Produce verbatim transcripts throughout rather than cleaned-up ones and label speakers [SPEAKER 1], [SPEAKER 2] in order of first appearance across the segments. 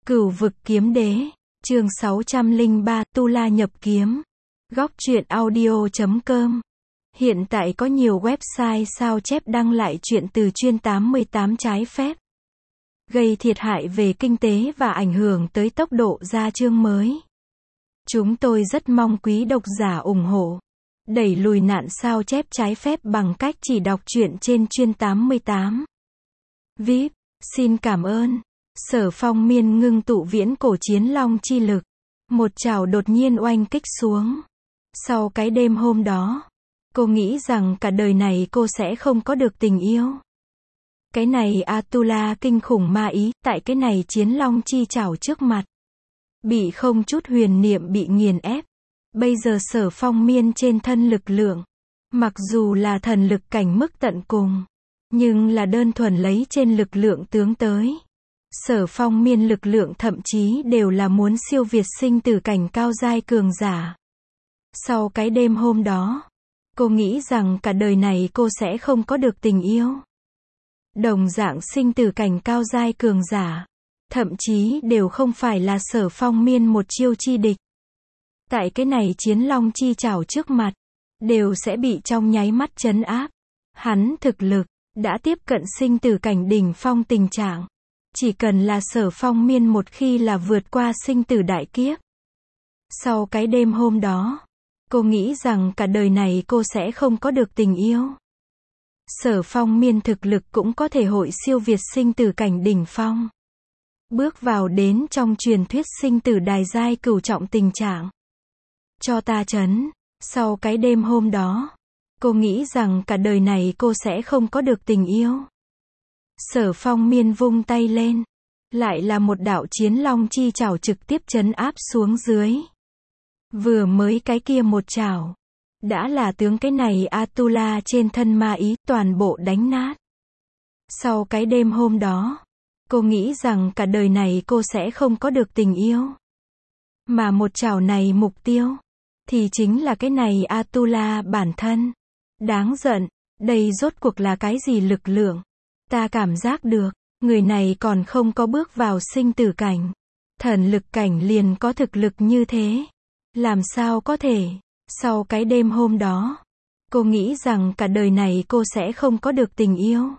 [SPEAKER 1] Cửu vực kiếm đế, chương sáu trăm lẻ ba, Tu La nhập kiếm. Góc truyện audio chấm com. Hiện tại có nhiều website sao chép đăng lại truyện từ chuyên tám mươi tám trái phép, gây thiệt hại về kinh tế và ảnh hưởng tới tốc độ ra chương mới. Chúng tôi rất mong quý độc giả ủng hộ, đẩy lùi nạn sao chép trái phép bằng cách chỉ đọc truyện trên chuyên tám mươi tám. vê i pê, xin cảm ơn. Sở Phong Miên ngưng tụ viễn cổ chiến long chi lực. Một chảo đột nhiên oanh kích xuống. Sau cái đêm hôm đó, cô nghĩ rằng cả đời này cô sẽ không có được tình yêu. Cái này Atula kinh khủng ma ý, tại cái này chiến long chi chảo trước mặt. Bị không chút huyền niệm bị nghiền ép. Bây giờ Sở Phong Miên trên thân lực lượng, mặc dù là thần lực cảnh mức tận cùng, nhưng là đơn thuần lấy trên lực lượng tướng tới. Sở Phong Miên lực lượng thậm chí đều là muốn siêu việt sinh tử cảnh cao giai cường giả. Sau cái đêm hôm đó, cô nghĩ rằng cả đời này cô sẽ không có được tình yêu. Đồng dạng sinh tử cảnh cao giai cường giả, thậm chí đều không phải là Sở Phong Miên một chiêu chi địch. Tại cái này chiến long chi chảo trước mặt, đều sẽ bị trong nháy mắt trấn áp. Hắn thực lực đã tiếp cận sinh tử cảnh đỉnh phong tình trạng. Chỉ cần là Sở Phong Miên một khi là vượt qua sinh tử đại kiếp. Sau cái đêm hôm đó, cô nghĩ rằng cả đời này cô sẽ không có được tình yêu. Sở Phong Miên thực lực cũng có thể hội siêu việt sinh tử cảnh đỉnh phong. Bước vào đến trong truyền thuyết sinh tử đài giai cửu trọng tình trạng. Cho ta chấn. Sau cái đêm hôm đó, cô nghĩ rằng cả đời này cô sẽ không có được tình yêu. Sở Phong Miên vung tay lên, lại là một đạo chiến long chi chảo trực tiếp trấn áp xuống dưới. Vừa mới cái kia một chảo, đã là tướng cái này Atula trên thân ma ý toàn bộ đánh nát. Sau cái đêm hôm đó, cô nghĩ rằng cả đời này cô sẽ không có được tình yêu. Mà một chảo này mục tiêu, thì chính là cái này Atula bản thân. Đáng giận, đây rốt cuộc là cái gì lực lượng? Ta cảm giác được, người này còn không có bước vào sinh tử cảnh. Thần lực cảnh liền có thực lực như thế. Làm sao có thể? Sau cái đêm hôm đó, cô nghĩ rằng cả đời này cô sẽ không có được tình yêu.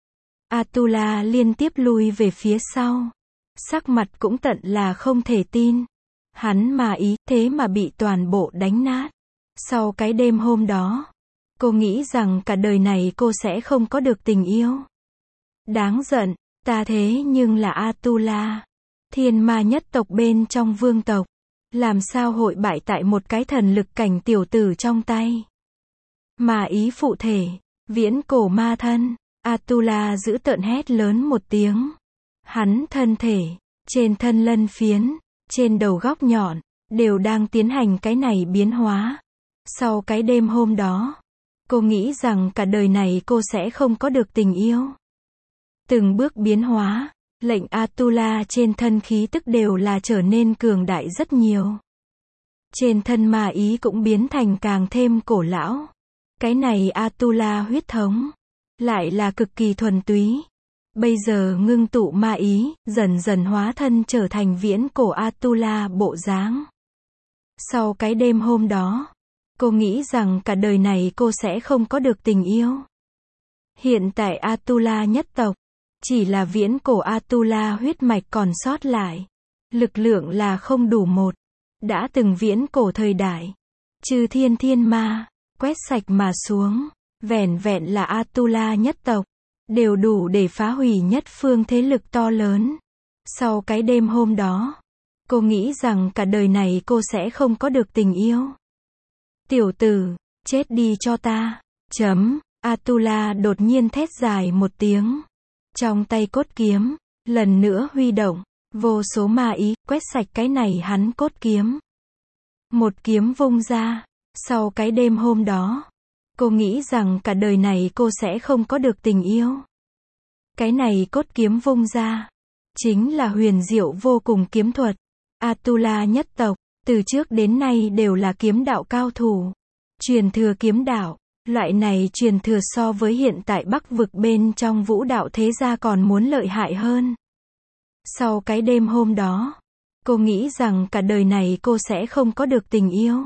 [SPEAKER 1] Atula liên tiếp lui về phía sau. Sắc mặt cũng tận là không thể tin. Hắn mà ý thế mà bị toàn bộ đánh nát. Sau cái đêm hôm đó, cô nghĩ rằng cả đời này cô sẽ không có được tình yêu. Đáng giận, ta thế nhưng là Atula, thiên ma nhất tộc bên trong vương tộc. Làm sao hội bại tại một cái thần lực cảnh tiểu tử trong tay. Mà ý phụ thể, viễn cổ ma thân, Atula giữ tợn hét lớn một tiếng. Hắn thân thể, trên thân lân phiến, trên đầu góc nhọn, đều đang tiến hành cái này biến hóa. Sau cái đêm hôm đó, cô nghĩ rằng cả đời này cô sẽ không có được tình yêu. Từng bước biến hóa, lệnh Atula trên thân khí tức đều là trở nên cường đại rất nhiều. Trên thân ma ý cũng biến thành càng thêm cổ lão. Cái này Atula huyết thống, lại là cực kỳ thuần túy. Bây giờ ngưng tụ ma ý, dần dần hóa thân trở thành viễn cổ Atula bộ dáng. Sau cái đêm hôm đó, cô nghĩ rằng cả đời này cô sẽ không có được tình yêu. Hiện tại Atula nhất tộc, chỉ là viễn cổ Atula huyết mạch còn sót lại. Lực lượng là không đủ một. Đã từng viễn cổ thời đại, chư thiên thiên ma, quét sạch mà xuống. Vẻn vẹn là Atula nhất tộc, đều đủ để phá hủy nhất phương thế lực to lớn. Sau cái đêm hôm đó, cô nghĩ rằng cả đời này cô sẽ không có được tình yêu. Tiểu tử, chết đi cho ta. Chấm. Atula đột nhiên thét dài một tiếng. Trong tay cốt kiếm, lần nữa huy động, vô số ma ý, quét sạch cái này hắn cốt kiếm. Một kiếm vung ra, sau cái đêm hôm đó, cô nghĩ rằng cả đời này cô sẽ không có được tình yêu. Cái này cốt kiếm vung ra, chính là huyền diệu vô cùng kiếm thuật. Atula nhất tộc, từ trước đến nay đều là kiếm đạo cao thủ. Truyền thừa kiếm đạo. Loại này truyền thừa so với hiện tại Bắc vực bên trong vũ đạo thế gia còn muốn lợi hại hơn. Sau cái đêm hôm đó, cô nghĩ rằng cả đời này cô sẽ không có được tình yêu.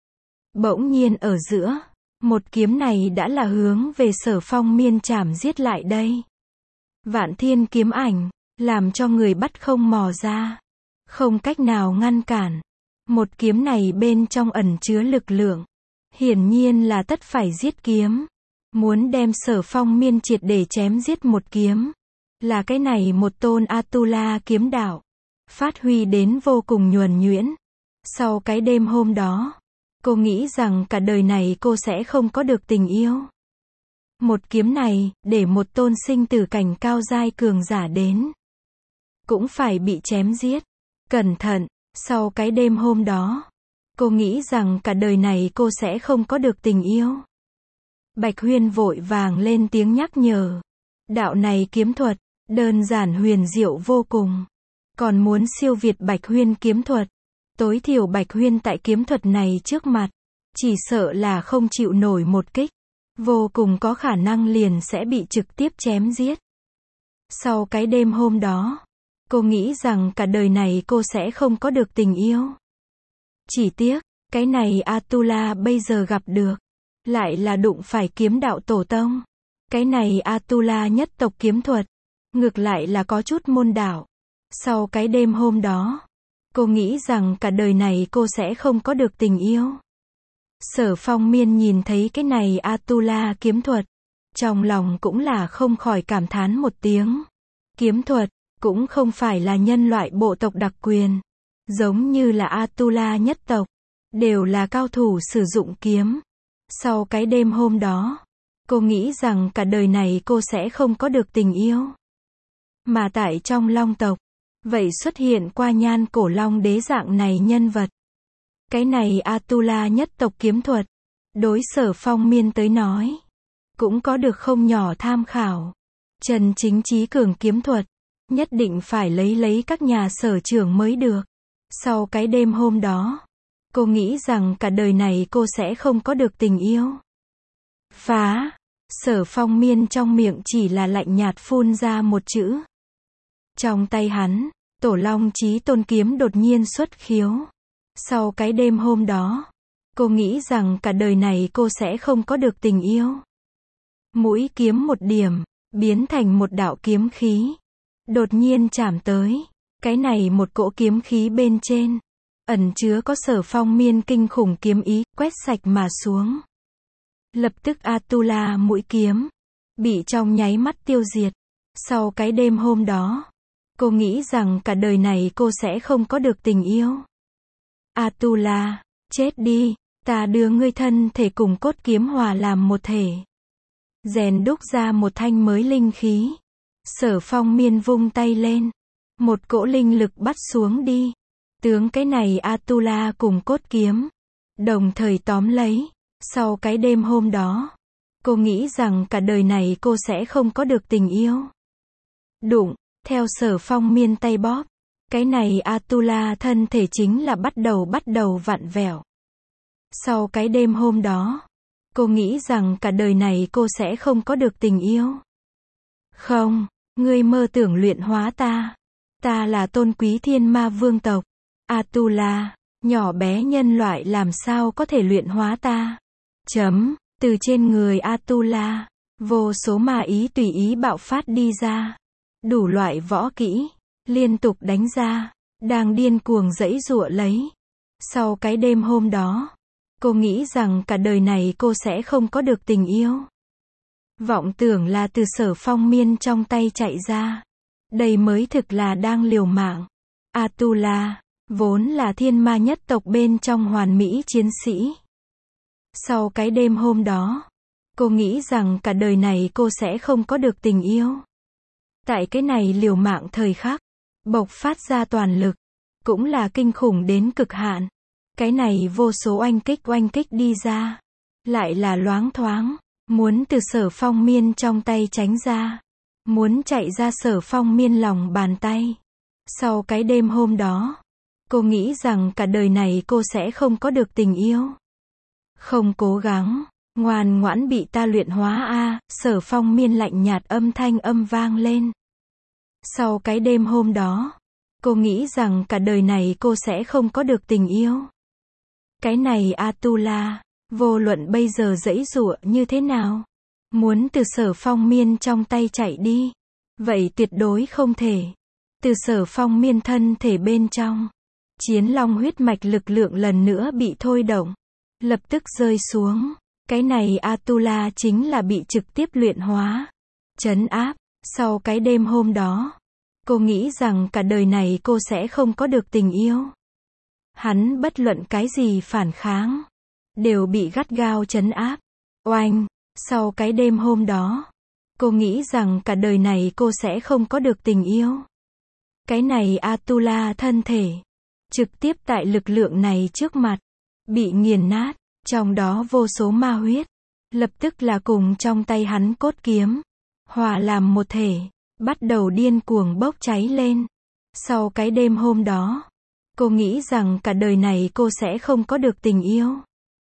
[SPEAKER 1] Bỗng nhiên ở giữa, một kiếm này đã là hướng về Sở Phong Miên chảm giết lại đây. Vạn thiên kiếm ảnh, làm cho người bắt không mò ra, không cách nào ngăn cản. Một kiếm này bên trong ẩn chứa lực lượng, hiển nhiên là tất phải giết kiếm. Muốn đem Sở Phong Miên triệt để chém giết một kiếm, là cái này một tôn Atula kiếm đạo, phát huy đến vô cùng nhuần nhuyễn. Sau cái đêm hôm đó, cô nghĩ rằng cả đời này cô sẽ không có được tình yêu. Một kiếm này, để một tôn sinh tử cảnh cao giai cường giả đến, cũng phải bị chém giết. Cẩn thận, sau cái đêm hôm đó, cô nghĩ rằng cả đời này cô sẽ không có được tình yêu. Bạch Huyên vội vàng lên tiếng nhắc nhở. Đạo này kiếm thuật, đơn giản huyền diệu vô cùng. Còn muốn siêu việt Bạch Huyên kiếm thuật, tối thiểu Bạch Huyên tại kiếm thuật này trước mặt, chỉ sợ là không chịu nổi một kích, vô cùng có khả năng liền sẽ bị trực tiếp chém giết. Sau cái đêm hôm đó, cô nghĩ rằng cả đời này cô sẽ không có được tình yêu. Chỉ tiếc, cái này Atula bây giờ gặp được, lại là đụng phải kiếm đạo tổ tông. Cái này Atula nhất tộc kiếm thuật, ngược lại là có chút môn đạo. Sau cái đêm hôm đó, cô nghĩ rằng cả đời này cô sẽ không có được tình yêu. Sở Phong Miên nhìn thấy cái này Atula kiếm thuật, trong lòng cũng là không khỏi cảm thán một tiếng. Kiếm thuật, cũng không phải là nhân loại bộ tộc đặc quyền. Giống như là Atula nhất tộc, đều là cao thủ sử dụng kiếm. Sau cái đêm hôm đó, cô nghĩ rằng cả đời này cô sẽ không có được tình yêu. Mà tại trong Long tộc, vậy xuất hiện qua Nhan Cổ Long đế dạng này nhân vật. Cái này Atula nhất tộc kiếm thuật, đối Sở Phong Miên tới nói, cũng có được không nhỏ tham khảo. Trần chính chí cường kiếm thuật, nhất định phải lấy lấy các nhà sở trưởng mới được. Sau cái đêm hôm đó, cô nghĩ rằng cả đời này cô sẽ không có được tình yêu. Phá! Sở Phong Miên trong miệng chỉ là lạnh nhạt phun ra một chữ. Trong tay hắn, Tổ Long Chí Tôn kiếm đột nhiên xuất khiếu. Sau cái đêm hôm đó, cô nghĩ rằng cả đời này cô sẽ không có được tình yêu. Mũi kiếm một điểm, biến thành một đạo kiếm khí, đột nhiên chạm tới. Cái này một cỗ kiếm khí bên trên, ẩn chứa có Sở Phong Miên kinh khủng kiếm ý, quét sạch mà xuống. Lập tức Atula mũi kiếm, bị trong nháy mắt tiêu diệt. Sau cái đêm hôm đó, cô nghĩ rằng cả đời này cô sẽ không có được tình yêu. Atula, chết đi, ta đưa ngươi thân thể cùng cốt kiếm hòa làm một thể. Rèn đúc ra một thanh mới linh khí. Sở Phong Miên vung tay lên, một cỗ linh lực bắt xuống đi. Tướng cái này Atula cùng cốt kiếm, đồng thời tóm lấy. Sau cái đêm hôm đó, cô nghĩ rằng cả đời này cô sẽ không có được tình yêu. Đụng, theo Sở Phong Miên tay bóp, cái này Atula thân thể chính là bắt đầu bắt đầu vặn vẹo. Sau cái đêm hôm đó, cô nghĩ rằng cả đời này cô sẽ không có được tình yêu. Không, ngươi mơ tưởng luyện hóa ta. Ta là tôn quý thiên ma vương tộc. Atula, nhỏ bé nhân loại làm sao có thể luyện hóa ta. Chấm, từ trên người Atula, vô số ma ý tùy ý bạo phát đi ra. Đủ loại võ kỹ, liên tục đánh ra, đang điên cuồng giãy giụa lấy. Sau cái đêm hôm đó, cô nghĩ rằng cả đời này cô sẽ không có được tình yêu. Vọng tưởng là từ Sở Phong Miên trong tay chạy ra. Đây mới thực là đang liều mạng. Atula, vốn là thiên ma nhất tộc bên trong hoàn mỹ chiến sĩ. Sau cái đêm hôm đó, cô nghĩ rằng cả đời này cô sẽ không có được tình yêu. Tại cái này liều mạng thời khắc, bộc phát ra toàn lực, cũng là kinh khủng đến cực hạn. Cái này vô số oanh kích oanh kích đi ra, lại là loáng thoáng, muốn từ Sở Phong Miên trong tay tránh ra, muốn chạy ra Sở Phong Miên lòng bàn tay. Sau cái đêm hôm đó, cô nghĩ rằng cả đời này cô sẽ không có được tình yêu. Không cố gắng, ngoan ngoãn bị ta luyện hóa a. À, Sở Phong Miên lạnh nhạt âm thanh âm vang lên. Sau cái đêm hôm đó, cô nghĩ rằng cả đời này cô sẽ không có được tình yêu. Cái này Atula, vô luận bây giờ giãy giụa như thế nào, muốn từ Sở Phong Miên trong tay chạy đi, vậy tuyệt đối không thể. Từ Sở Phong Miên thân thể bên trong, Chiến Long huyết mạch lực lượng lần nữa bị thôi động, lập tức rơi xuống. Cái này Atula chính là bị trực tiếp luyện hóa, trấn áp. Sau cái đêm hôm đó, cô nghĩ rằng cả đời này cô sẽ không có được tình yêu. Hắn bất luận cái gì phản kháng, đều bị gắt gao trấn áp. Oanh, sau cái đêm hôm đó, cô nghĩ rằng cả đời này cô sẽ không có được tình yêu. Cái này Atula thân thể, trực tiếp tại lực lượng này trước mặt, bị nghiền nát, trong đó vô số ma huyết, lập tức là cùng trong tay hắn cốt kiếm, hòa làm một thể, bắt đầu điên cuồng bốc cháy lên. Sau cái đêm hôm đó, cô nghĩ rằng cả đời này cô sẽ không có được tình yêu.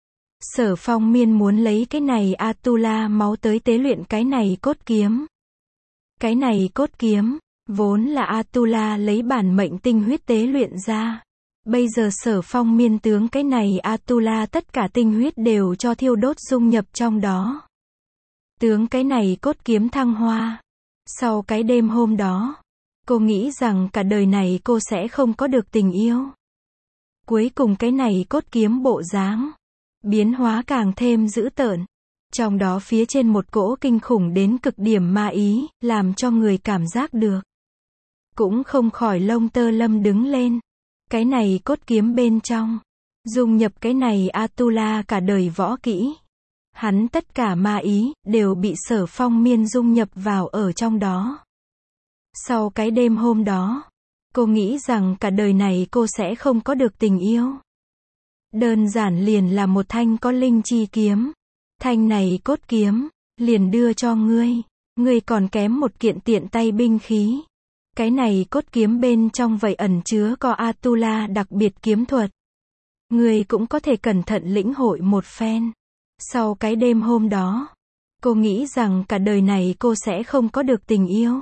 [SPEAKER 1] Sở Phong Miên muốn lấy cái này Atula máu tới tế luyện cái này cốt kiếm. Cái này cốt kiếm, vốn là Atula lấy bản mệnh tinh huyết tế luyện ra. Bây giờ Sở Phong Miên tướng cái này Atula tất cả tinh huyết đều cho thiêu đốt dung nhập trong đó. Tướng cái này cốt kiếm thăng hoa. Sau cái đêm hôm đó, cô nghĩ rằng cả đời này cô sẽ không có được tình yêu. Cuối cùng cái này cốt kiếm bộ dáng, biến hóa càng thêm dữ tợn. Trong đó phía trên một cỗ kinh khủng đến cực điểm ma ý, làm cho người cảm giác được. Cũng không khỏi lông tơ lâm đứng lên. Cái này cốt kiếm bên trong, dung nhập cái này Atula cả đời võ kỹ. Hắn tất cả ma ý, đều bị Sở Phong Miên dung nhập vào ở trong đó. Sau cái đêm hôm đó, cô nghĩ rằng cả đời này cô sẽ không có được tình yêu. Đơn giản liền là một thanh có linh chi kiếm. Thanh này cốt kiếm, liền đưa cho ngươi. Ngươi còn kém một kiện tiện tay binh khí. Cái này cốt kiếm bên trong vậy ẩn chứa có Atula đặc biệt kiếm thuật. Ngươi cũng có thể cẩn thận lĩnh hội một phen. Sau cái đêm hôm đó, cô nghĩ rằng cả đời này cô sẽ không có được tình yêu.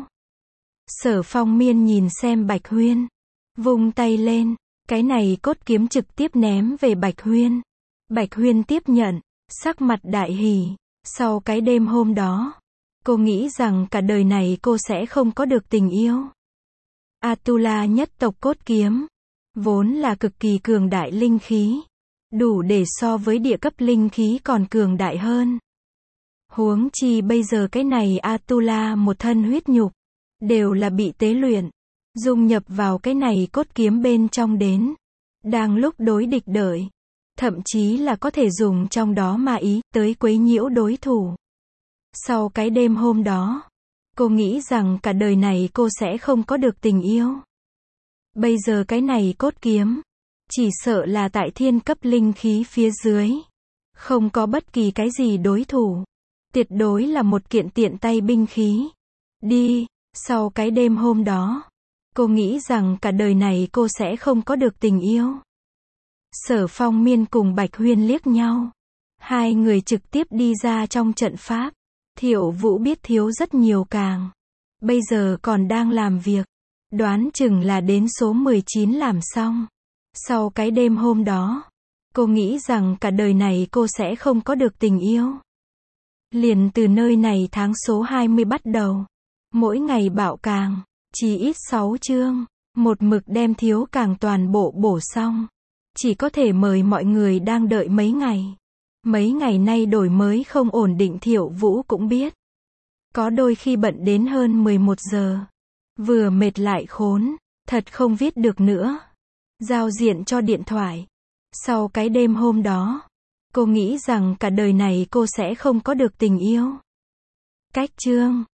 [SPEAKER 1] Sở Phong Miên nhìn xem Bạch Huyên, vung tay lên, cái này cốt kiếm trực tiếp ném về Bạch Huyên. Bạch Huyên tiếp nhận, sắc mặt đại hỉ. Sau cái đêm hôm đó, cô nghĩ rằng cả đời này cô sẽ không có được tình yêu. Atula nhất tộc cốt kiếm, vốn là cực kỳ cường đại linh khí, đủ để so với địa cấp linh khí còn cường đại hơn. Huống chi bây giờ cái này Atula một thân huyết nhục, đều là bị tế luyện, dung nhập vào cái này cốt kiếm bên trong đến. Đang lúc đối địch đợi, thậm chí là có thể dùng trong đó ma ý, tới quấy nhiễu đối thủ. Sau cái đêm hôm đó, cô nghĩ rằng cả đời này cô sẽ không có được tình yêu. Bây giờ cái này cốt kiếm, chỉ sợ là tại thiên cấp linh khí phía dưới, không có bất kỳ cái gì đối thủ. Tuyệt đối là một kiện tiện tay binh khí. Đi, sau cái đêm hôm đó, cô nghĩ rằng cả đời này cô sẽ không có được tình yêu. Sở Phong Miên cùng Bạch Huyên liếc nhau. Hai người trực tiếp đi ra trong trận pháp. Thiệu Vũ biết thiếu rất nhiều càng. Bây giờ còn đang làm việc. Đoán chừng là đến số mười chín làm xong. Sau cái đêm hôm đó, cô nghĩ rằng cả đời này cô sẽ không có được tình yêu. Liền từ nơi này tháng số hai mươi bắt đầu. Mỗi ngày bạo càng, chỉ ít sáu chương. Một mực đem thiếu càng toàn bộ bổ xong. Chỉ có thể mời mọi người đang đợi mấy ngày. Mấy ngày nay đổi mới không ổn định Thiệu Vũ cũng biết. Có đôi khi bận đến hơn mười một giờ. Vừa mệt lại khốn, thật không viết được nữa. Giao diện cho điện thoại. Sau cái đêm hôm đó, cô nghĩ rằng cả đời này cô sẽ không có được tình yêu. Cách chương